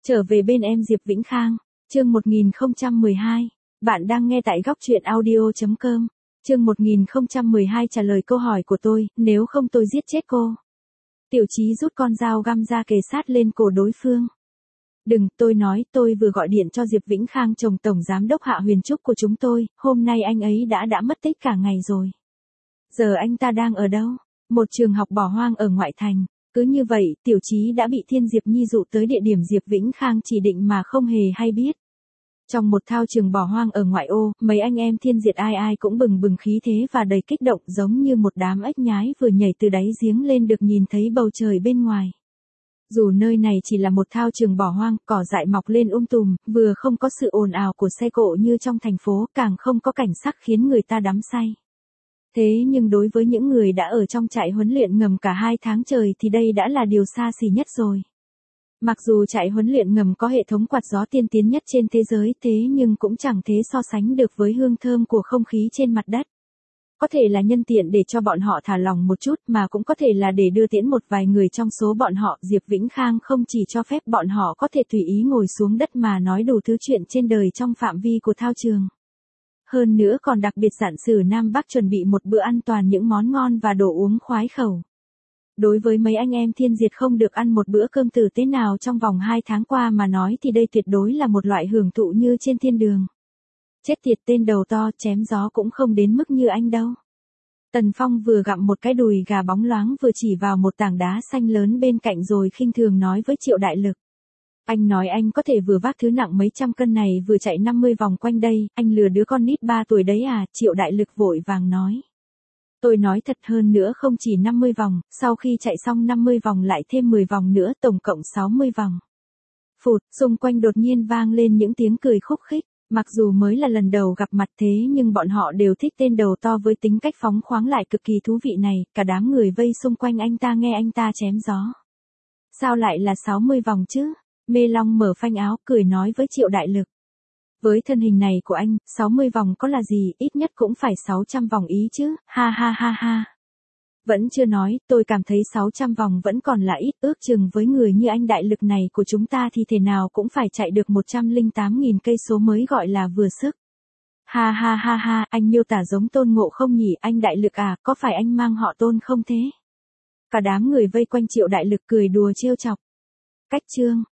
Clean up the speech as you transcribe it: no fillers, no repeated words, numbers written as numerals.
Trở về bên em Diệp Vĩnh Khang, chương 1012. Bạn đang nghe tại góc truyện audio.com. Chương 1012 trả lời câu hỏi của tôi, nếu không tôi giết chết cô. Tiểu Chí rút con dao găm ra kề sát lên cổ đối phương. Đừng, tôi nói, tôi vừa gọi điện cho Diệp Vĩnh Khang chồng Tổng Giám đốc Hạ Huyền Trúc của chúng tôi, hôm nay anh ấy đã mất tích cả ngày rồi. Giờ anh ta đang ở đâu? Một trường học bỏ hoang ở ngoại thành. Cứ như vậy, Tiểu Chí đã bị Thiên Diệp Nhi dụ tới địa điểm Diệp Vĩnh Khang chỉ định mà không hề hay biết. Trong một thao trường bỏ hoang ở ngoại ô, mấy anh em Thiên Diệt ai cũng bừng bừng khí thế và đầy kích động giống như một đám ếch nhái vừa nhảy từ đáy giếng lên được nhìn thấy bầu trời bên ngoài. Dù nơi này chỉ là một thao trường bỏ hoang, cỏ dại mọc lên tùm, vừa không có sự ồn ào của xe cộ như trong thành phố, càng không có cảnh sắc khiến người ta đắm say. Thế nhưng đối với những người đã ở trong trại huấn luyện ngầm cả 2 tháng trời thì đây đã là điều xa xỉ nhất rồi. Mặc dù trại huấn luyện ngầm có hệ thống quạt gió tiên tiến nhất trên thế giới thế nhưng cũng chẳng thể so sánh được với hương thơm của không khí trên mặt đất. Có thể là nhân tiện để cho bọn họ thả lỏng một chút mà cũng có thể là để đưa tiễn một vài người trong số bọn họ. Diệp Vĩnh Khang không chỉ cho phép bọn họ có thể tùy ý ngồi xuống đất mà nói đủ thứ chuyện trên đời trong phạm vi của thao trường. Hơn nữa còn đặc biệt dặn sử Nam Bắc chuẩn bị một bữa ăn toàn những món ngon và đồ uống khoái khẩu. Đối với mấy anh em Thiên Diệt không được ăn một bữa cơm tử tế nào trong vòng 2 tháng qua mà nói thì đây tuyệt đối là một loại hưởng thụ như trên thiên đường. Chết tiệt, tên đầu to chém gió cũng không đến mức như anh đâu. Tần Phong vừa gặm một cái đùi gà bóng loáng vừa chỉ vào một tảng đá xanh lớn bên cạnh rồi khinh thường nói với Triệu Đại Lực. Anh nói anh có thể vừa vác thứ nặng mấy trăm cân này vừa chạy 50 vòng quanh đây, anh lừa đứa con nít 3 tuổi đấy à? Triệu Đại Lực vội vàng nói. Tôi nói thật, hơn nữa không chỉ 50 vòng, sau khi chạy xong 50 vòng lại thêm 10 vòng nữa, tổng cộng 60 vòng. Phụt, xung quanh đột nhiên vang lên những tiếng cười khúc khích. Mặc dù mới là lần đầu gặp mặt thế nhưng bọn họ đều thích tên đầu to với tính cách phóng khoáng lại cực kỳ thú vị này, cả đám người vây xung quanh anh ta nghe anh ta chém gió. Sao lại là 60 vòng chứ? Mê Long mở phanh áo cười nói với Triệu Đại Lực. Với thân hình này của anh, 60 vòng có là gì, ít nhất cũng phải 600 vòng ý chứ, ha ha ha ha. Vẫn chưa nói, tôi cảm thấy 600 vòng vẫn còn là ít, ước chừng với người như anh Đại Lực này của chúng ta thì thể nào cũng phải chạy được 108.000 cây số mới gọi là vừa sức. Ha ha ha ha, anh miêu tả giống Tôn Ngộ Không nhỉ? Anh Đại Lực à, có phải anh mang họ Tôn không thế? Cả đám người vây quanh Triệu Đại Lực cười đùa trêu chọc. Cách chương